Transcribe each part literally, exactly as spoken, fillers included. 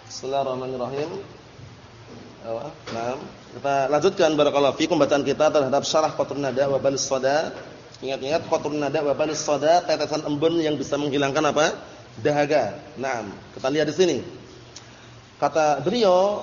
Bismillahirrahmanirrahim. Nah, kita lanjutkan barakallahu fikum bacaan kita terhadap syarah Qatrun Nada wa Balis Shada. Ingat-ingat Qatrun Nada wa Balis Shada, tetesan embun yang bisa menghilangkan apa? Dahaga. Nah, kita lihat di sini. Kata beliau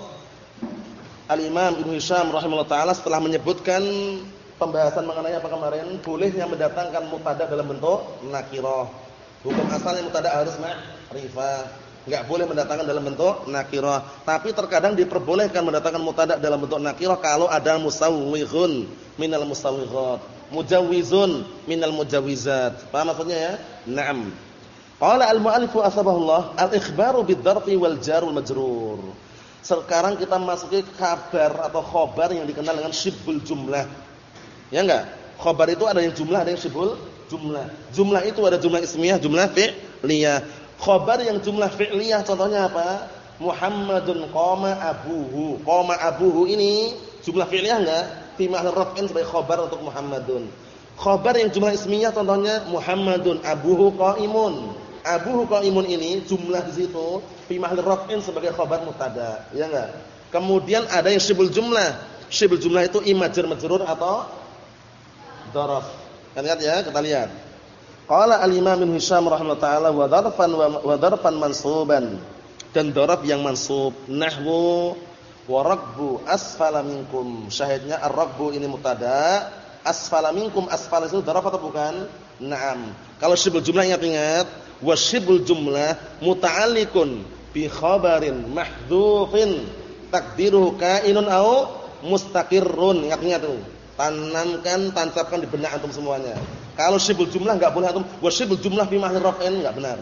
Al-Imam Ibnu Hisham rahimahullah taala setelah menyebutkan pembahasan mengenai apa kemarin, bolehnya mendatangkan mubtada dalam bentuk nakirah. Hukum asalnya mubtada harus ma'rifah. Enggak boleh mendatangkan dalam bentuk nakirah, tapi terkadang diperbolehkan mendatangkan mubtada dalam bentuk nakirah kalau ada musawwighun minal musawwighat, mujawwizun minal mujawwizat. Paham maksudnya ya? Naam. Qala al-mu'allifu asbahullah al-ikhbaru bid-dharfi wal jar wal majrur. Sekarang kita masuki kabar atau khobar yang dikenal dengan syibhul jumlah. Ya enggak? Khobar itu ada yang jumlah, ada yang syibhul jumlah. Jumlah itu ada jumlah ismiyah, jumlah fi'liyah. Khobar yang jumlah fi'liyah contohnya apa? Muhammadun qama abuhu. Qama abuhu ini jumlah fi'liyah enggak? Fi mahall raf'in sebagai khobar untuk Muhammadun. Khobar yang jumlah ismiyah contohnya Muhammadun abuhu qaimun. Abuhu qaimun ini jumlah di situ fi mahall raf'in sebagai khobar mubtada, ya enggak? Kemudian ada yang syibhul jumlah. Syibhul jumlah itu imma jar majrur atau dzaraf. Kita lihat ya, kita lihat. Qala al-Imam Ibnu Hisham rahimahullah taala wa dzarfan wa dzarfan mansuban, dan dzaraf yang mansub nahwu wa raqbu asfala minkum. Syahidnya ar-raqbu ini mubtada, asfala minkum, asfala itu dzaraf atau bukan? Naam. Kalau syibhul jumlah ingat-ingat, wa syibhul jumlah muta'alliqun bi khabarin mahdhufin taqdiruhu kainun au mustaqirrun. Ingat-ingat tuh. Tanamkan, tancapkan di benak antum semuanya. Kalau syibhul jumlah enggak boleh antum wa syibhul jumlah fi mahall raf'in, enggak benar.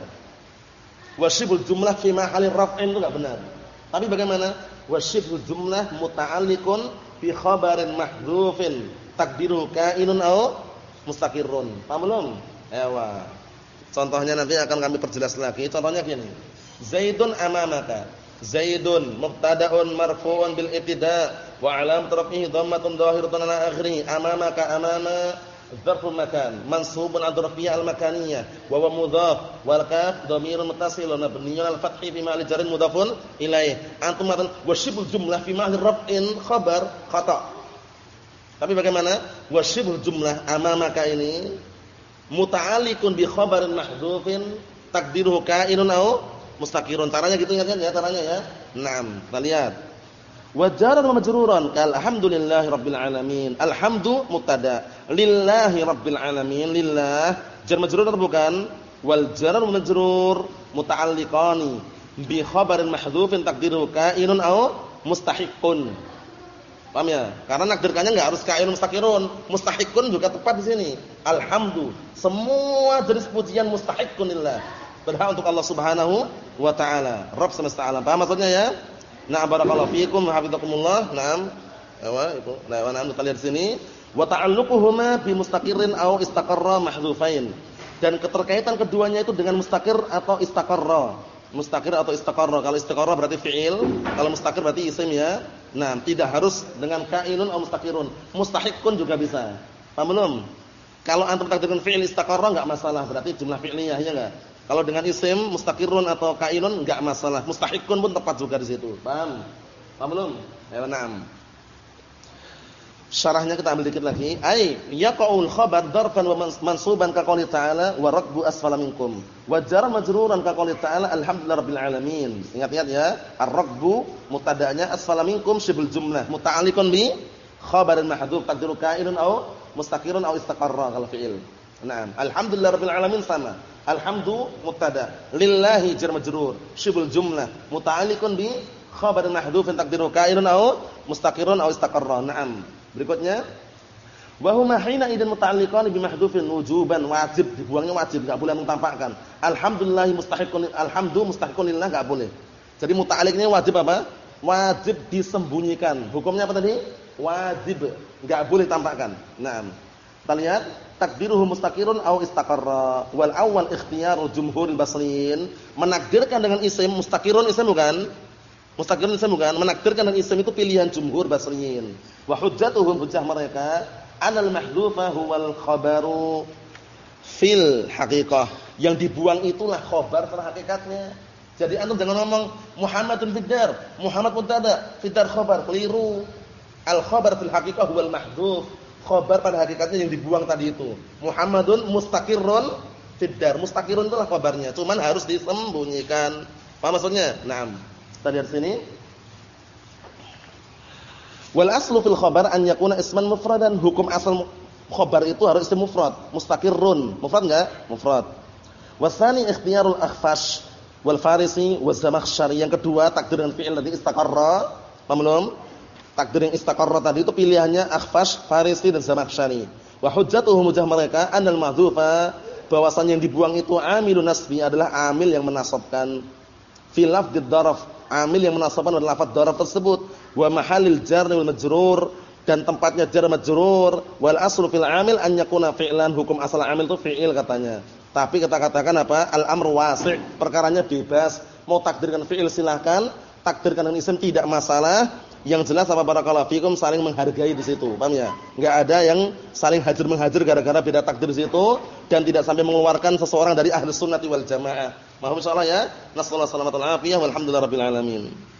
Wa syibhul jumlah fi mahall raf'in itu enggak benar. Tapi bagaimana? Wa syibhul jumlah muta'alliqun bi khabarin mahdhufin taqdiruhu kainun au mustaqirrun. Paham belum? Ewa. Contohnya nanti akan kami perjelas lagi. Contohnya gini. Zaidun amamaka. Zaidun mubtada'un marfu'un bil ibtida' wa 'alamat raf'ihi dhammatun dhahiratun 'ala akhirih. Amamaka amama dzarful makan mansubun 'ala dzarfiyyah al-makaniyah wa huwa mudhaf wal kaf dhamirun muttasilun mabniyyun 'ala al-fathi fi mahalli jarrin mudhafun ilaih. Antum matan wa syibhul jumlah fi mahalli raf'in khabar khata'. Tapi bagaimana? Wa syibhul jumlah amamaka ini muta'alliqun bi khabarin mahdhufin taqdiruhu kainun au mustaqirun. Caranya gitu ingat ya, caranya ya. Naam, kita lihat. Wa jaran wa majruran kal hamdulillahi rabbil alamin. Alhamdu mubtada, lillahi rabbil alamin. Lillah jar majrur atau bukan? Wal jaran wa majrur muta'alliqani bi khabarin mahdhufin taqdiruhu kainun au mustahiqun. Paham ya? Karena nakdirkannya enggak harus kainun mustaqirun. Mustahiqun juga tepat di sini. Alhamdu, semua jenis pujian mustahiqun lillah. Berhak untuk Allah Subhanahu wa taala, Rabb semesta alam. Paham maksudnya ya? Na'am barakallahu fiikum wa hafizakumullah. Naam. Ewa itu. Nah, na'am kita lihat di sini. Wa ta'alluquhuma bi mustaqirrin aw istaqarra mahdzufain. Dan keterkaitan keduanya itu dengan mustaqir atau istaqarra. Mustaqir atau istaqarra. Kalau istaqarra berarti fi'il, kalau mustaqir berarti isim ya. Nah, tidak harus dengan kainun atau mustaqirun. Mustahiqun juga bisa. Paham belum? Kalau antum takdirkan fi'il istaqarra enggak masalah, berarti jumlah fi'liyah ya enggak? Kalau dengan isim mustaqirrun atau kainun enggak masalah. Mustahiqun pun tepat juga di situ. Paham? Paham belum? Ya, na'am. Syarahnya kita ambil dikit lagi. Ai yaqaul khabar darfan wa mansuban ka qouli ta'ala wa raqbu asfala minkum. Wa jar majruran ka qouli ta'ala alhamdulillahirabbil alamin. Ingat-ingat ya, ar-raqbu mubtada'nya asfala minkum syibhul jumlah muta'alliqun bi khabarin mahdhuf taqdiru kainun au mustaqirrun au istaqarra kalau fi'il. Naam, alhamdulillahirabbil alamin sama. Alhamdu mubtada, lillahi jar majrur, syibhul jumlah muta'alliqun bi khabarin mahdhufin taqdiru kainun au mustaqirrun au istaqarra. Naam. Berikutnya wa huma hina idzan muta'alliqan bi mahdhufin wujuban, wajib dibuangnya wajib, enggak boleh mentampakkan. Alhamdulillah mustahiqun, alhamdu mustahiqun lillah enggak boleh. Jadi muta'alliqnya wajib apa? Wajib disembunyikan. Hukumnya apa tadi? Wajib, enggak boleh tampakkan. Naam. Kita lihat takdiruhu mustaqirun au istaqarra. Wal awwal ikhtiyarul jumhuril basriyin, menakdirkan dengan isim mustaqirun isim bukan? Mustaqirun isim bukan? Menakdirkan dengan isim itu pilihan jumhur basriyin. Wa hujjatuhum, hujjah mereka, anal mahdhufa huwal khabaru fil haqiqah. Yang dibuang itulah khabar pada hakikatnya. Jadi antum jangan ngomong Muhammadun fiddar, Muhammad mubtada, fiddar khabar, keliru. Al khabar fil haqiqah huwal mahdhuf. Khabar pada hakikatnya yang dibuang tadi itu. Muhammadun mustaqirrun fiddar. Mustaqirrun itulah khabarnya, cuman harus disembunyikan. Paham maksudnya? Naam. Kita lihat sini. Wal aslu fil khabar an yakuna isman mufradan. Hukum asal khabar itu harus isim mufrad, mustaqirrun. Mufrad enggak? Mufrad. Wasani ikhtiyarul akhfash wal farisi waz zamakhsyari. Yang kedua takdir dengan fi'il tadi istaqarra. Paham belum? Takdir yang istaqarra tadi itu pilihannya akhfash, farisi dan zamakhsyari. Wa hujjatuhum hujjah mereka anal mahdhufa, bahwasannya yang dibuang itu amilun nasbi, adalah amil yang menasabkan. Fi lafdzid daraf, amil yang menasabkan adalah lafaz daraf tersebut. Wa mahallil jar wal majrur, dan tempatnya jar majrur. Wal aslu fil amil an yakuna fi'lan, hukum asal amil itu fi'il katanya. Tapi kita katakan apa? Al-amru wasi', perkaranya bebas. Mau takdirkan fi'il silahkan, takdirkan dengan isim tidak masalah. Yang jelas apa barakallahu fikum saling menghargai di situ. Paham ya? Enggak ada yang saling hajar menghajar gara-gara beda takdir di situ dan tidak sampai mengeluarkan seseorang dari ahli sunnati wal jamaah. Mohon insyaallah ya. Nasallahu alaihi wasallam walhamdulillahirabbil alamin.